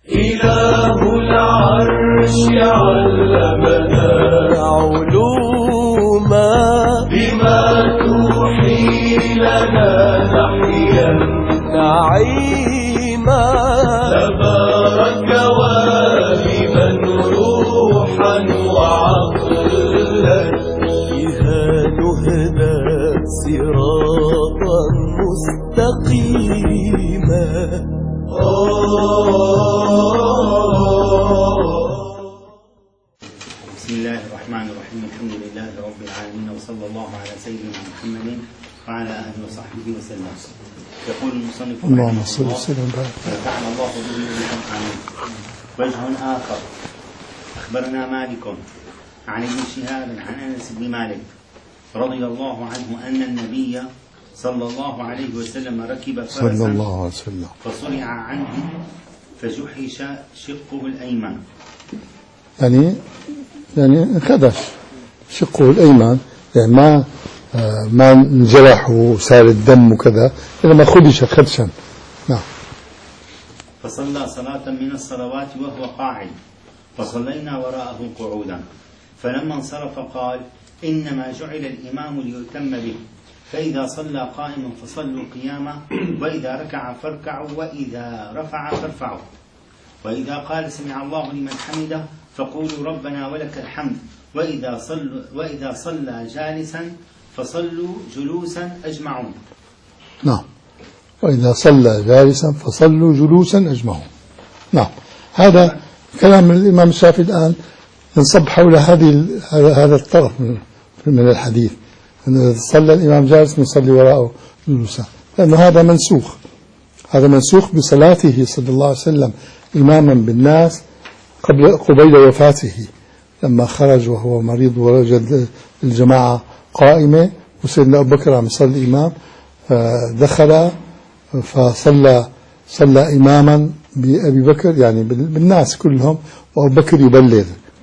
إله العرش علمنا علوما بما توحي لنا نحيا نعيما تبارك والبا روحا وعقلا بها نهدى صراطا مستقيما. بسم الله الرحمن الرحيم. الحمد لله رب العالمين، وصلى الله على سيدنا محمد وعلى آله وصحبه وسلم. يقول المصنف اللهم صل وسلم ونفعنا الله به وبكم آمين. وجه آخر: أخبرنا مالك عن ابن شهاب عن أنس بن مالك رضي الله عنه أن النبي صلى الله عليه وسلم ركب فرسا فصرع عنه فجحش شقه الأيمن. يعني انخدش شقه الأيمن، يعني ما انجرح وسال الدم وكذا، إنما خدش خدشا. نعم. فصلى صلاة من الصلوات وهو قاعد، فصلينا وراءه قعودا، فلما انصرف قال: إنما جعل الإمام ليؤتم به، فإذا صلى قائما فصلوا قياما، وإذا ركع فاركعوا، وإذا رفع فارفعوا، وإذا قال سمع الله لمن حمده فقولوا ربنا ولك الحمد، وإذا صلى جالسا فصلوا جلوسا أجمعون. نعم. وإذا صلى جالسا فصلوا جلوسا أجمعون. نعم. هذا كلام الإمام الشافعي الآن ينصب حول هذا الطرف من الحديث، أن صلى الإمام جالس نصلي وراءه جلوسا، لأنه هذا منسوخ بصلاته صلى الله عليه وسلم إماما بالناس قبيل وفاته، لما خرج وهو مريض ووجد الجماعة قائمة وسيدنا أبو بكر عم يصلي إمام، دخل فصلى إماما بأبي بكر، يعني بالناس كلهم، وأبو بكر يبلغ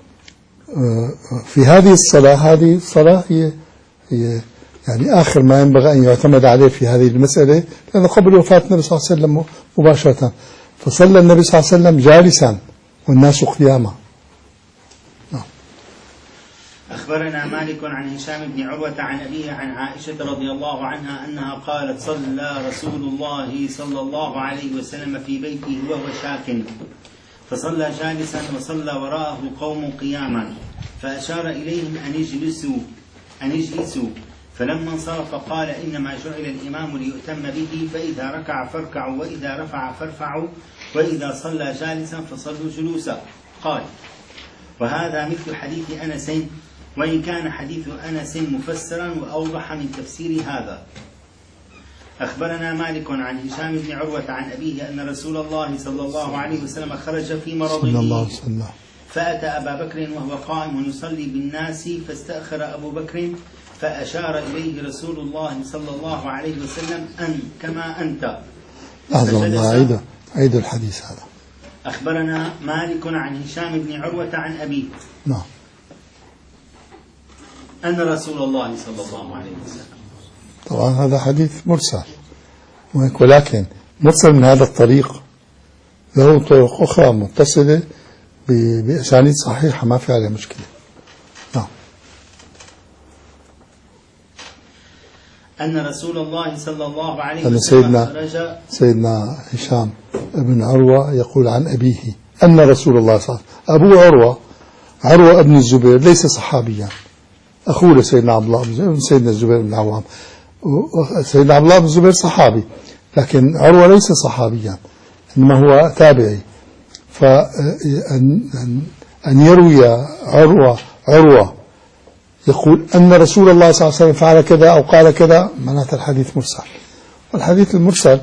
في هذه الصلاة هي يعني آخر ما ينبغي أن يعتمد عليه في هذه المسألة، لأنه قبل وفاة النبي صلى الله عليه وسلم مباشرة، فصلى النبي صلى الله عليه وسلم جالسا والناس قياما. أخبرنا مالك عن هشام بن عروة عن أبيه عن عائشة رضي الله عنها أنها قالت: صلى رسول الله صلى الله عليه وسلم في بيته وهو شاك، فصلى جالسا وصلى وراءه قوم قياما، فأشار إليهم أن يجلسوا، فلما انصرف قال: إنما جعل الإمام ليؤتم به، فإذا ركع فاركعوا، وإذا رفع فارفعوا، وإذا صلى جالسا فصلوا جلوسا. قال: وهذا مثل حديث أنس، وإن كان حديث أنس مفسرا وأوضح من تفسير هذا. أخبرنا مالك عن هشام بن عروة عن أبيه أن رسول الله صلى الله عليه وسلم خرج في مرضه فأتى أبا بكر وهو قائم يصلي بالناس، فاستأخر أبو بكر، فأشار إليه رسول الله صلى الله عليه وسلم: أن كما أنت. عيد الحديث هذا. أخبرنا مالك عن هشام بن عروة عن أبيه أن رسول الله صلى الله عليه وسلم. طبعا هذا حديث مرسل، ولكن مرسل من هذا الطريق، له طرق أخرى متصلة بأسانيد صحيحة ما في عليها مشكلة. نعم. أن رسول الله صلى الله عليه وسلم سيدنا هشام بن عروة يقول عن أبيه أن رسول الله صلى الله عليه وسلم. أبو عروة ابن الزبير ليس صحابيا، أخوه سيدنا عبد الله سيدنا الزبير بن العوام. سيدنا عبد الله بن الزبير صحابي، لكن عروة ليس صحابيا، إنما هو تابعي. فأن يروي عروة يقول أن رسول الله صلى الله عليه وسلم فعل كذا أو قال كذا، معناته الحديث مرسل. والحديث المرسل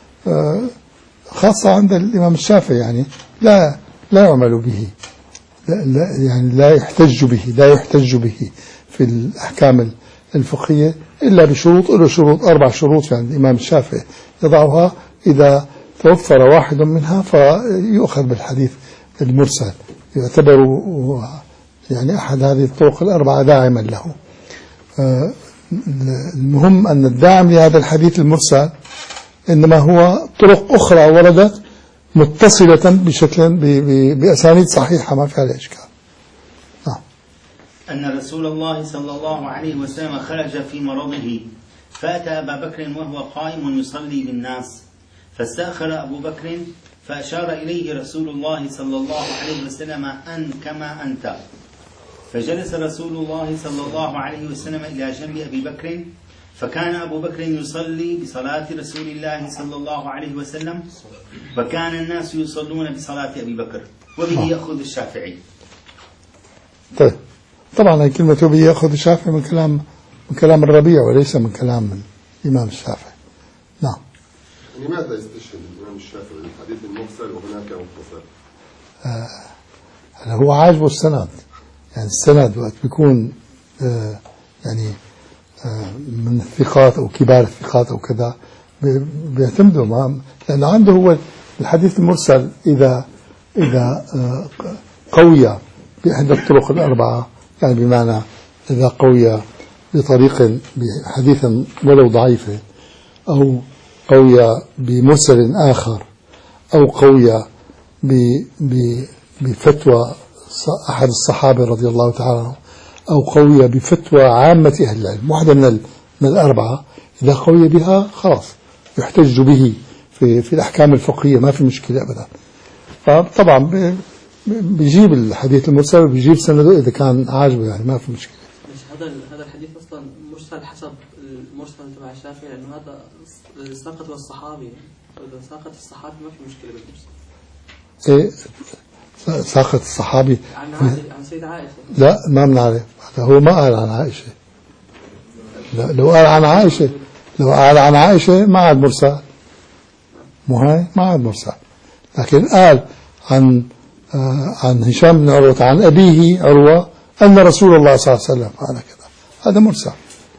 خاصة عند الإمام الشافعي يعني لا يعمل به، يعني لا يحتج به في الأحكام الفقهية إلا بشروط، له شروط 4 شروط عند الإمام الشافعي يضعها، إذا توفر واحد منها فيؤخذ بالحديث المرسل، يعتبر يعني أحد هذه الطرق 4 داعما له. المهم أن الداعم لهذا الحديث المرسل إنما هو طرق أخرى وردت متصلة بشكل بأسانيد صحيحة ما فيها الإشكال. أن رسول الله صلى الله عليه وسلم خرج في مرضه فأتى أبا بكر وهو قائم يصلي بالناس، فاستأخر أبو بكر فأشار إليه رسول الله صلى الله عليه وسلم أن كما أنت، فجلس رسول الله صلى الله عليه وسلم إلى جنب أبي بكر، فكان أبو بكر يصلي بصلاة رسول الله صلى الله عليه وسلم، وكان الناس يصلون بصلاة أبي بكر، وبه يأخذ الشافعي. طيب طبعا كلمة وبه يأخذ الشافعي من كلام الربيع وليس من كلام الإمام الشافعي. نعم. لماذا يستشهد الإمام الشافعي بالحديث المرسل وهناك متصل؟ هو عاجبه السند، يعني السند وقت بيكون يعني من الثقات أو كبار الثقات أو كذا بيعتمدوا، لأنه عنده هو الحديث المرسل إذا قوي بإحدى الطرق الأربعة، يعني بمعنى إذا قوي بطريق بحديث ولو ضعيفة، أو قوي بمرسل آخر، أو قوي بفتوى أحد الصحابة رضي الله تعالى عنه، أو قوية بفتوى عامة أهل العلم، واحدة من الأربعة إذا قوي بها خلاص يحتج به في الأحكام الفقهية، ما في مشكلة أبدا. فطبعا بيجيب الحديث المرسل وبيجيب سنده إذا كان عاجبه، يعني ما في مشكلة. هذا الحديث أصلا مرسل حسب المرسل تبع الشافعي، لأنه هذا ساقط الصحابي، إذا ساقط الصحابي ما في مشكلة بالمرسل. إيه ساقط الصحابي عن سيدة عائشة؟ لا ما بنعرف، هو ما قال عن عائشة. لو قال عن عائشة ما عاد مرسل، مو هاي ما عاد مرسل، لكن قال عن هشام بن عروة عن أبيه عروة أن رسول الله صلى الله عليه وسلم قال كذا، هذا مرسل.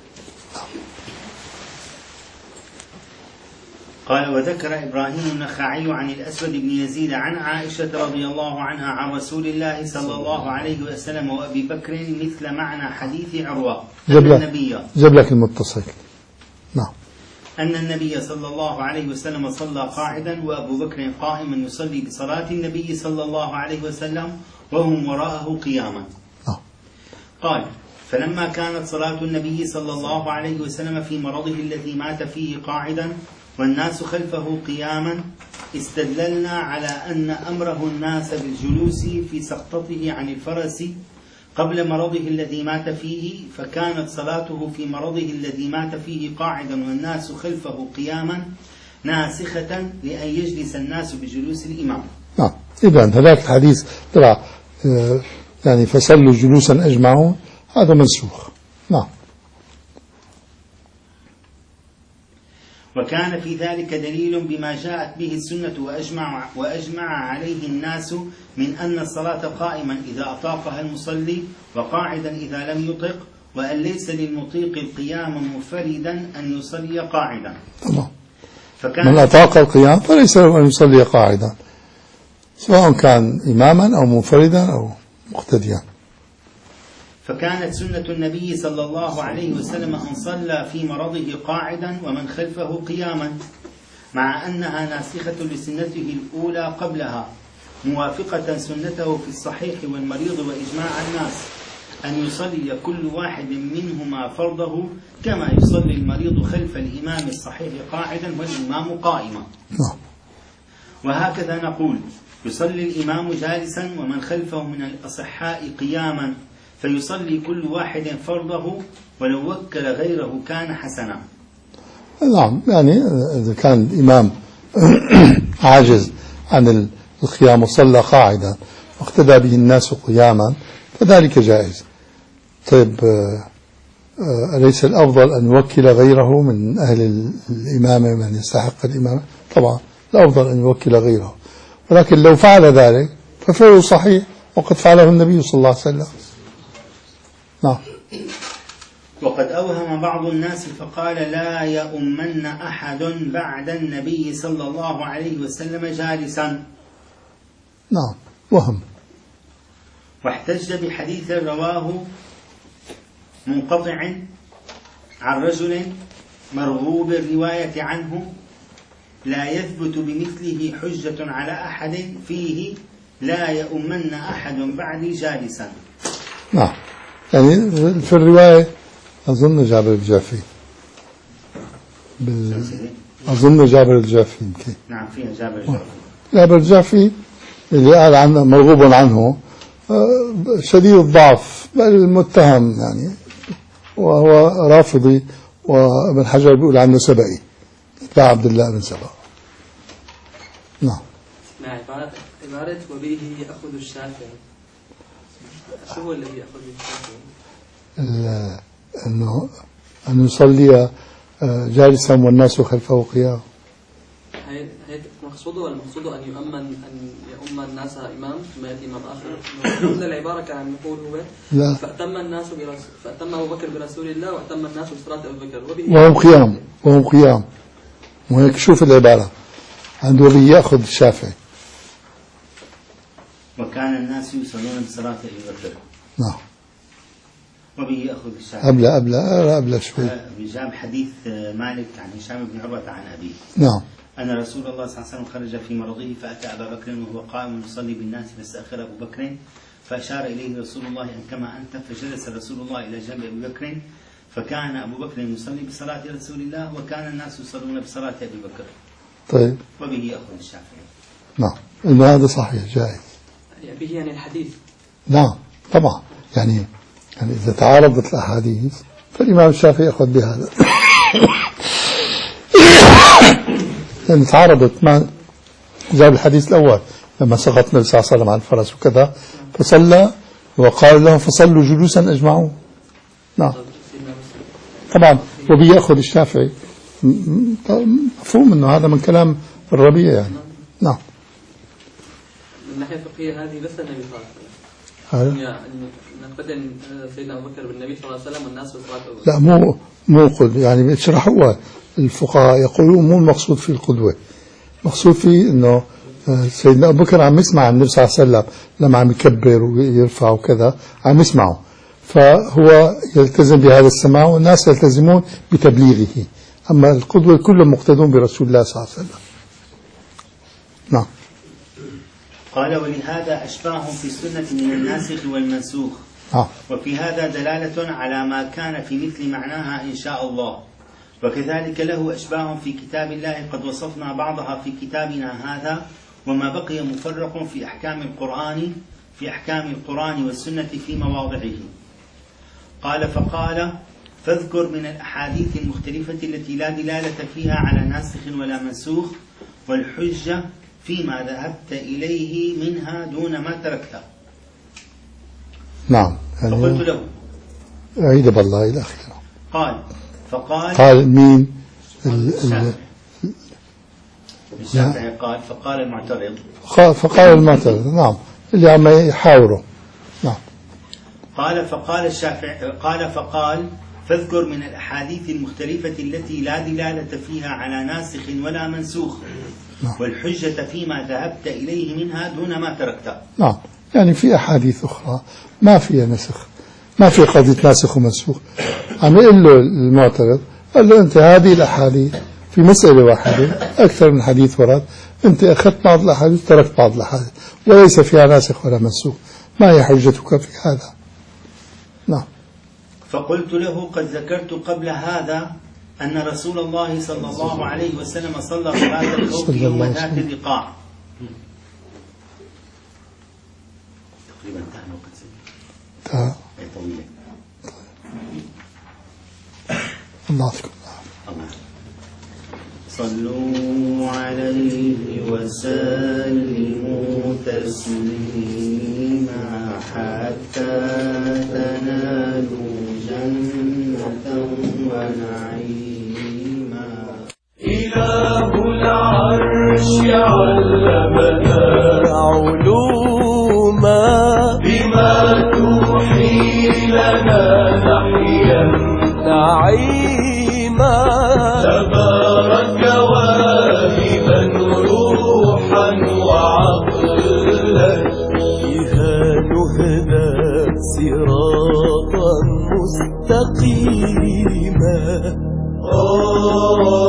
قال وذكر إبراهيم النخعي عن الأسود بن يزيد عن عائشة رضي الله عنها عن رسول الله صلى الله عليه وسلم وأبي بكر مثل معنى حديث عروة جاب لك المتصل. نعم. أن النبي صلى الله عليه وسلم صلى قاعدا وأبو بكر قائما يصلي بصلاة النبي صلى الله عليه وسلم وهم وراءه قياما. قال فلما كانت صلاة النبي صلى الله عليه وسلم في مرضه الذي مات فيه قاعدا والناس خلفه قياما استدللنا على أن أمره الناس بالجلوس في سقطته عن الفرس قبل مرضه الذي مات فيه، فكانت صلاته في مرضه الذي مات فيه قاعدا والناس خلفه قياما ناسخة لأن يجلس الناس بجلوس الإمام. نعم. إذن هذاك الحديث ترى يعني فصلوا جلوسا أجمعون هذا منسوخ. نعم. وكان في ذلك دليل بما جاءت به السنة وأجمع عليه الناس من أن الصلاة قائما إذا أطاقها المصلي وقاعدا إذا لم يطق، وأن ليس للمطيق القيام منفردا أن يصلي قاعدا. من أطاق القيام فليس له أن يصلي قاعدا سواء كان إماما أو منفردا أو مقتديا. فكانت سنة النبي صلى الله عليه وسلم أن صلى في مرضه قاعدا ومن خلفه قياما، مع أنها ناسخة لسنته الأولى قبلها، موافقة سنته في الصحيح والمريض وإجماع الناس أن يصلي كل واحد منهما فرضه كما يصلي المريض خلف الإمام الصحيح قاعدا والإمام قائما. وهكذا نقول يصلي الإمام جالسا ومن خلفه من الأصحاء قياما، فيصلي كل واحد فرضه ولو وكل غيره كان حسنا. نعم، يعني إذا كان الإمام عاجز عن القيام وصلى قاعدا واقتدى به الناس قياما فذلك جائز. طيب أليس الأفضل أن يوكل غيره من أهل الإمامة من يستحق الإمامة؟ طبعا الأفضل أن يوكل غيره، ولكن لو فعل ذلك ففعله صحيح وقد فعله النبي صلى الله عليه وسلم. نعم. وقد أوهم بعض الناس فقال لا يؤمن أحد بعد النبي صلى الله عليه وسلم جالسا. نعم وهم. واحتج بحديث رواه منقطع عن رجل مرغوب الرواية عنه لا يثبت بمثله حجة على أحد فيه لا يؤمن أحد بعدي جالسا. نعم، يعني في الرواية أظن جابر الجعفي أظن جابر الجعفي يمكن. نعم فيها جابر الجعفي. جابر الجعفي اللي قال عنه مرغوب عنه شديد الضعف بل المتهم يعني، وهو رافضي، وابن حجر بيقول عنه سبئي لا عبد الله بن سبأ. نعم. مع عبارة وبه يأخذ الشافعي، شو هو الذي يأخذ الشافعي؟ أن يصلي جالسا والناس خلفه قيام. هي مقصوده، والمقصود أن يؤم الناس إمام ثم يأتي إمام آخر. قلنا العبارة كان يقول هو لا. فأتم أبو بكر برسول الله وأتم الناس بصلاة أبو بكر وهم قيام وهيك شوف العبارة عند وبه يأخذ الشافعي. وكان الناس يصلون بصلاة أبي بكر. نعم. وبه يأخذ الشافعي. قبل شوي. بجاب حديث مالك عن هشام بن عروة عن أبيه. نعم. أن رسول الله صلى الله عليه وسلم خرج في مرضه فأتى أبا بكر وهو قائم يصلي بالناس فاستأخر أبو بكر فأشار إليه رسول الله أن كما أنت، فجلس رسول الله إلى جنب أبي بكر فكان أبو بكر يصلي بصلاة رسول الله وكان الناس يصلون بصلاة أبي بكر. طيب. وبه يأخذ الشافعي. نعم، إنه هذا صحيح جائز. به يعني الحديث. نعم طبعا، يعني إذا تعارضت الأحاديث فالإمام الشافعي يأخذ بهذا. يعني تعارضت مع جاب الحديث الأول لما سقط النبي صلى الله عليه وسلم عن الفرس وكذا فصلى وقال لهم فصلوا جلوسا أجمعون. نعم طبعا. وبه يأخذ الشافعي مفهوم أنه هذا من كلام الربيع يعني. نعم. من الناحية الفقهية هذه بس النبي صلى الله عليه وسلم يعني نقدم سيدنا أبو بكر بالنبي صلى الله عليه وسلم والناس بصلاة أبو بكر. لا مو قدوة، يعني بيشرحوا الفقهاء يقولون مو المقصود في القدوة، المقصود فيه انه سيدنا ابو بكر عم يسمع النبي صلى الله عليه وسلم لما عم يكبر ويرفع وكذا عم يسمعه، فهو يلتزم بهذا السماع والناس يلتزمون بتبليغه. اما القدوة كلهم مقتدون برسول الله صلى الله عليه وسلم. نعم. قال ولهذا أشباه في السنة من الناسخ والمنسوخ. وفي هذا دلالة على ما كان في مثل معناها إن شاء الله. وكذلك له أشباه في كتاب الله قد وصفنا بعضها في كتابنا هذا، وما بقي مفرق في أحكام القرآن والسنة في مواضعه. قال فقال فاذكر من الأحاديث المختلفة التي لا دلالة فيها على ناسخ ولا منسوخ، والحجة فيما ذهبت إليه منها دون ما تركته. نعم. فقلت له عيد بالله إلى آخره. قال مين؟ الشافعي قال فقال المعترض. فقال المعترض. نعم، اللي عم يحاوره. نعم. قال فاذكر من الأحاديث المختلفة التي لا دلالة فيها على ناسخ ولا منسوخ، والحجة فيما ذهبت إليه منها دون ما تركته. نعم، يعني في أحاديث أخرى ما فيها نسخ، ما في قضية ناسخ ومنسوخ. عم يقول له المعترض، قال له أنت هذه الأحاديث في مسألة واحدة أكثر من حديث ورد، أنت أخذت بعض الأحاديث تركت بعض الأحاديث وليس فيها ناسخ ولا منسوخ، ما هي حجتك في هذا؟ نعم. فقلت له قد ذكرت قبل هذا أن رسول الله صلى الله عليه وسلم صلى صلاة الخوف يوم ذات اللقاء. تقريبا انتهى الوقت. طويلة. الله يعطيكم. صلوا عليه وسلموا تسليما حتى تنالوا جنة ونعيما. إله العرش علمنا علوما بما توحي لنا نحيا نعيما. تبارك واهبا روحا وعقلا بها نهدى صراطا مستقيما.